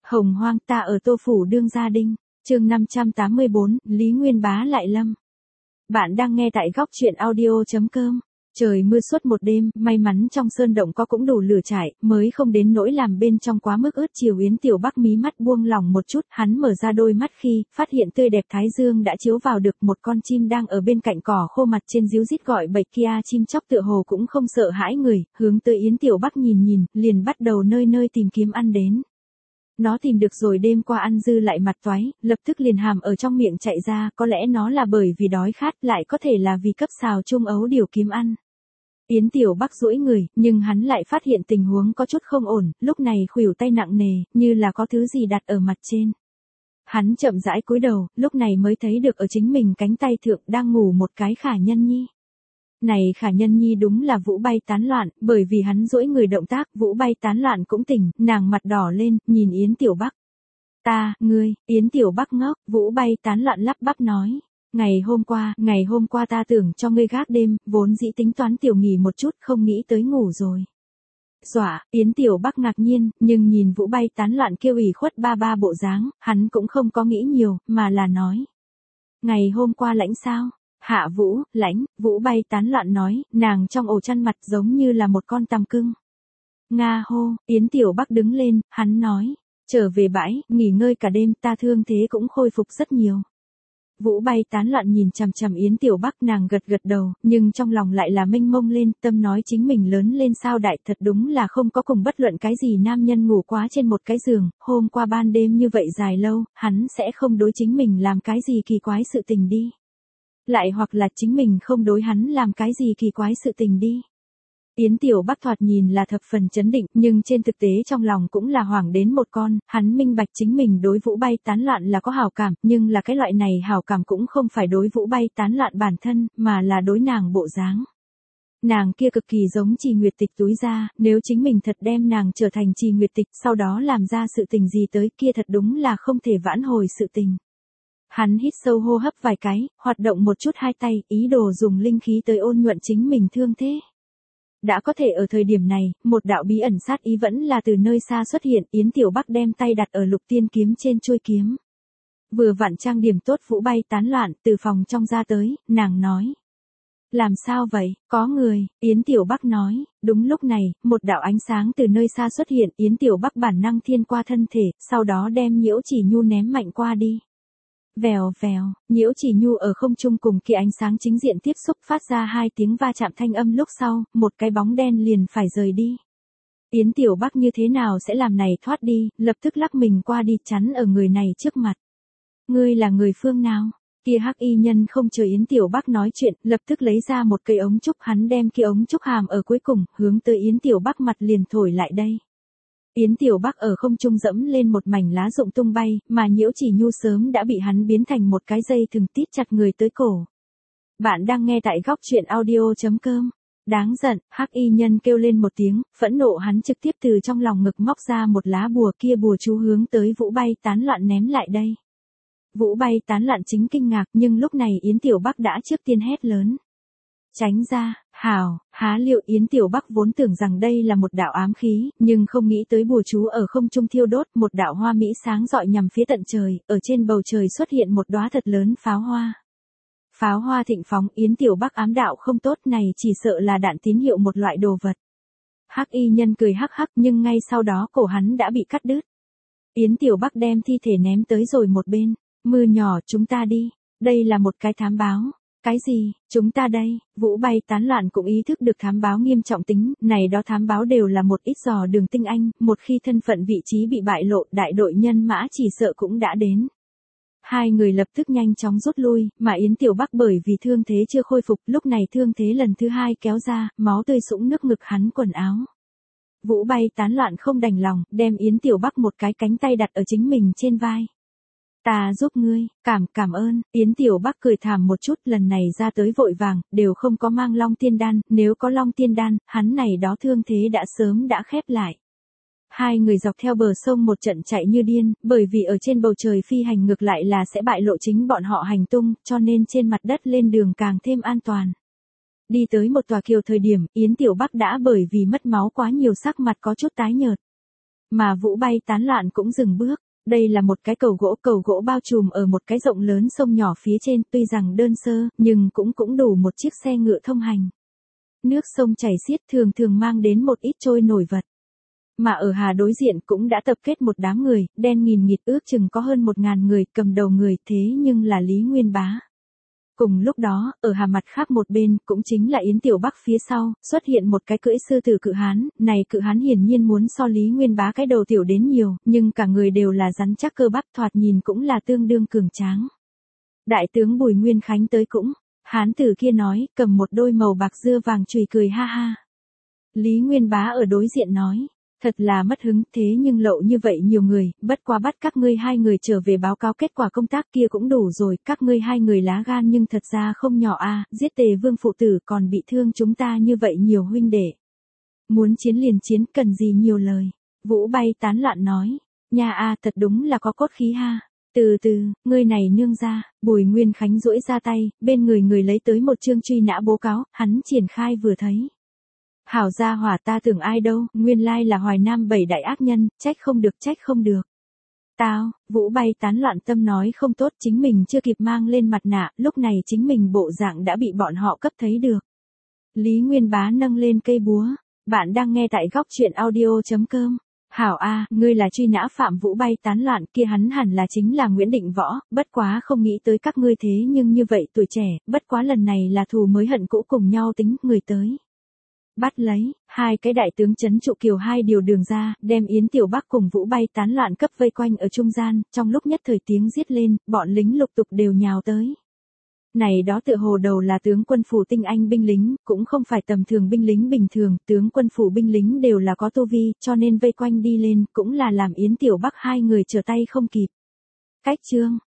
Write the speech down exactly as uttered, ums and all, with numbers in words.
Hồng hoang ta ở Tô Phủ đương gia đinh, chương năm trăm tám mươi bốn, Lý Nguyên Bá lại lâm. Bạn đang nghe tại góc truyện audio.com. Trời mưa suốt một đêm, may mắn trong sơn động có cũng đủ lửa trải, mới không đến nỗi làm bên trong quá mức ướt. Chiều Yến Tiểu Bắc mí mắt buông lỏng một chút, hắn mở ra đôi mắt khi phát hiện tươi đẹp thái dương đã chiếu vào được một con chim đang ở bên cạnh cỏ khô mặt trên ríu rít gọi bậy kia. Chim chóc tựa hồ cũng không sợ hãi người, hướng tới Yến Tiểu Bắc nhìn nhìn, liền bắt đầu nơi nơi tìm kiếm ăn đến. Nó tìm được rồi đêm qua ăn dư lại mặt toái, lập tức liền hàm ở trong miệng chạy ra, có lẽ nó là bởi vì đói khát, lại có thể là vì cấp xào chung ấu điều kiếm ăn. Yến Tiểu Bắc duỗi người, nhưng hắn lại phát hiện tình huống có chút không ổn, lúc này khuỷu tay nặng nề, như là có thứ gì đặt ở mặt trên. Hắn chậm rãi cúi đầu, lúc này mới thấy được ở chính mình cánh tay thượng đang ngủ một cái Khả Nhân Nhi. Này Khả Nhân Nhi đúng là Vũ Bay tán loạn, bởi vì hắn duỗi người động tác, Vũ Bay tán loạn cũng tỉnh, nàng mặt đỏ lên, nhìn Yến Tiểu Bắc. Ta, ngươi, Yến Tiểu Bắc ngốc, Vũ Bay tán loạn lắp bắp nói. Ngày hôm qua, ngày hôm qua ta tưởng cho ngươi gác đêm, vốn dĩ tính toán tiểu nghỉ một chút, không nghĩ tới ngủ rồi. Dọa, Yến Tiểu Bắc ngạc nhiên, nhưng nhìn Vũ Bay tán loạn kêu ủy khuất ba ba bộ dáng, hắn cũng không có nghĩ nhiều, mà là nói. Ngày hôm qua lãnh sao? Hạ Vũ, lãnh, Vũ Bay tán loạn nói, nàng trong ổ chăn mặt giống như là một con tằm cưng. Nga hô, Yến Tiểu Bắc đứng lên, hắn nói, trở về bãi, nghỉ ngơi cả đêm, ta thương thế cũng khôi phục rất nhiều. Vũ Bay tán loạn nhìn chằm chằm Yến Tiểu Bắc, nàng gật gật đầu, nhưng trong lòng lại là mênh mông lên, tâm nói chính mình lớn lên sao đại, thật đúng là không có cùng bất luận cái gì nam nhân ngủ quá trên một cái giường, hôm qua ban đêm như vậy dài lâu, hắn sẽ không đối chính mình làm cái gì kỳ quái sự tình đi. Lại hoặc là chính mình không đối hắn làm cái gì kỳ quái sự tình đi. Yến Tiểu Bắc thoạt nhìn là thập phần chấn định, nhưng trên thực tế trong lòng cũng là hoảng đến một con, hắn minh bạch chính mình đối Vũ Bay tán loạn là có hảo cảm, nhưng là cái loại này hảo cảm cũng không phải đối Vũ Bay tán loạn bản thân, mà là đối nàng bộ dáng. Nàng kia cực kỳ giống Trì Nguyệt Tịch túi ra, nếu chính mình thật đem nàng trở thành Trì Nguyệt Tịch, sau đó làm ra sự tình gì tới kia thật đúng là không thể vãn hồi sự tình. Hắn hít sâu hô hấp vài cái, hoạt động một chút hai tay, ý đồ dùng linh khí tới ôn nhuận chính mình thương thế. Đã có thể ở thời điểm này, một đạo bí ẩn sát ý vẫn là từ nơi xa xuất hiện, Yến Tiểu Bắc đem tay đặt ở lục tiên kiếm trên chuôi kiếm. Vừa vặn trang điểm tốt Vũ Bay tán loạn, từ phòng trong ra tới, nàng nói. Làm sao vậy, có người, Yến Tiểu Bắc nói, đúng lúc này, một đạo ánh sáng từ nơi xa xuất hiện, Yến Tiểu Bắc bản năng thiên qua thân thể, sau đó đem Nhiễu Chỉ Nhu ném mạnh qua đi. Vèo vèo, Nhiễu Chỉ Nhu ở không trung cùng kia ánh sáng chính diện tiếp xúc phát ra hai tiếng va chạm thanh âm, lúc sau, một cái bóng đen liền phải rời đi. Yến Tiểu Bắc như thế nào sẽ làm này thoát đi, lập tức lắc mình qua đi chắn ở người này trước mặt. Ngươi là người phương nào? Kia hắc y nhân không chờ Yến Tiểu Bắc nói chuyện, lập tức lấy ra một cây ống trúc, hắn đem kia ống trúc hàm ở cuối cùng, hướng tới Yến Tiểu Bắc mặt liền thổi lại đây. Yến Tiểu Bắc ở không trung dẫm lên một mảnh lá rụng tung bay, mà Nhiễu Chỉ Nhu sớm đã bị hắn biến thành một cái dây thừng tít chặt người tới cổ. Bạn đang nghe tại góc truyện audio.com. Đáng giận, hắc y nhân kêu lên một tiếng, phẫn nộ hắn trực tiếp từ trong lòng ngực móc ra một lá bùa, kia bùa chú hướng tới Vũ Bay tán loạn ném lại đây. Vũ Bay tán loạn chính kinh ngạc, nhưng lúc này Yến Tiểu Bắc đã trước tiên hét lớn. Tránh ra, hào, há liệu. Yến Tiểu Bắc vốn tưởng rằng đây là một đạo ám khí, nhưng không nghĩ tới bùa chú ở không trung thiêu đốt, một đạo hoa mỹ sáng rọi nhằm phía tận trời, ở trên bầu trời xuất hiện một đóa thật lớn pháo hoa. Pháo hoa thịnh phóng, Yến Tiểu Bắc ám đạo không tốt, này chỉ sợ là đạn tín hiệu một loại đồ vật. Hắc y nhân cười hắc hắc, nhưng ngay sau đó cổ hắn đã bị cắt đứt. Yến Tiểu Bắc đem thi thể ném tới rồi một bên. Mưa nhỏ, chúng ta đi, đây là một cái thám báo. Cái gì, chúng ta đây? Vũ Bay tán loạn cũng ý thức được thám báo nghiêm trọng tính, này đó thám báo đều là một ít dò đường tinh anh, một khi thân phận vị trí bị bại lộ, đại đội nhân mã chỉ sợ cũng đã đến. Hai người lập tức nhanh chóng rút lui, mà Yến Tiểu Bắc bởi vì thương thế chưa khôi phục, lúc này thương thế lần thứ hai kéo ra, máu tươi sũng nước ngực hắn quần áo. Vũ Bay tán loạn không đành lòng, đem Yến Tiểu Bắc một cái cánh tay đặt ở chính mình trên vai. Ta giúp ngươi, cảm cảm ơn. Yến Tiểu Bắc cười thảm một chút, lần này ra tới vội vàng, đều không có mang Long Tiên Đan, nếu có Long Tiên Đan, hắn này đó thương thế đã sớm đã khép lại. Hai người dọc theo bờ sông một trận chạy như điên, bởi vì ở trên bầu trời phi hành ngược lại là sẽ bại lộ chính bọn họ hành tung, cho nên trên mặt đất lên đường càng thêm an toàn. Đi tới một tòa kiều thời điểm, Yến Tiểu Bắc đã bởi vì mất máu quá nhiều sắc mặt có chút tái nhợt. Mà Vũ Bay tán loạn cũng dừng bước. Đây là một cái cầu gỗ, cầu gỗ bao trùm ở một cái rộng lớn sông nhỏ phía trên, tuy rằng đơn sơ, nhưng cũng cũng đủ một chiếc xe ngựa thông hành. Nước sông chảy xiết thường thường mang đến một ít trôi nổi vật. Mà ở hà đối diện cũng đã tập kết một đám người, đen nghìn nghịt ước chừng có hơn một ngàn người, cầm đầu người thế nhưng là Lý Nguyên Bá. Cùng lúc đó, ở hà mặt khác một bên, cũng chính là Yến Tiểu Bắc phía sau, xuất hiện một cái cưỡi sư tử cự hán, này cự hán hiển nhiên muốn so Lý Nguyên Bá cái đầu tiểu đến nhiều, nhưng cả người đều là rắn chắc cơ bắp, thoạt nhìn cũng là tương đương cường tráng. Đại tướng Bùi Nguyên Khánh tới cũng, hán tử kia nói, cầm một đôi màu bạc dưa vàng chùy cười ha ha. Lý Nguyên Bá ở đối diện nói, thật là mất hứng, thế nhưng lộ như vậy nhiều người, bất quá bắt các ngươi hai người trở về báo cáo kết quả công tác kia cũng đủ rồi, các ngươi hai người lá gan nhưng thật ra không nhỏ a, giết Tề Vương phụ tử còn bị thương chúng ta như vậy nhiều huynh đệ. Muốn chiến liền chiến, cần gì nhiều lời. Vũ Bay tán loạn nói, nha a, thật đúng là có cốt khí ha. Từ từ, ngươi này nương ra, Bùi Nguyên Khánh duỗi ra tay, bên người người lấy tới một chương truy nã bố cáo, hắn triển khai vừa thấy. Hảo gia hỏa, ta tưởng ai đâu, nguyên lai là Hoài Nam bảy đại ác nhân, trách không được, trách không được. Tao, Vũ Bay tán loạn tâm nói không tốt, chính mình chưa kịp mang lên mặt nạ, lúc này chính mình bộ dạng đã bị bọn họ cấp thấy được. Lý Nguyên Bá nâng lên cây búa, bạn đang nghe tại góc truyện audio chấm com. Hảo a, ngươi là truy nã phạm Vũ Bay tán loạn, kia hắn hẳn là chính là Nguyễn Định Võ, bất quá không nghĩ tới các ngươi thế nhưng như vậy tuổi trẻ, bất quá lần này là thù mới hận cũ cùng nhau tính, người tới. Bắt lấy, hai cái đại tướng trấn trụ kiều hai điều đường ra, đem Yến Tiểu Bắc cùng Vũ Bay tán loạn cấp vây quanh ở trung gian, trong lúc nhất thời tiếng giết lên, bọn lính lục tục đều nhào tới. Này đó tựa hồ đầu là tướng quân phủ tinh anh binh lính, cũng không phải tầm thường binh lính bình thường, tướng quân phủ binh lính đều là có tu vi, cho nên vây quanh đi lên, cũng là làm Yến Tiểu Bắc hai người trở tay không kịp. Cách chương,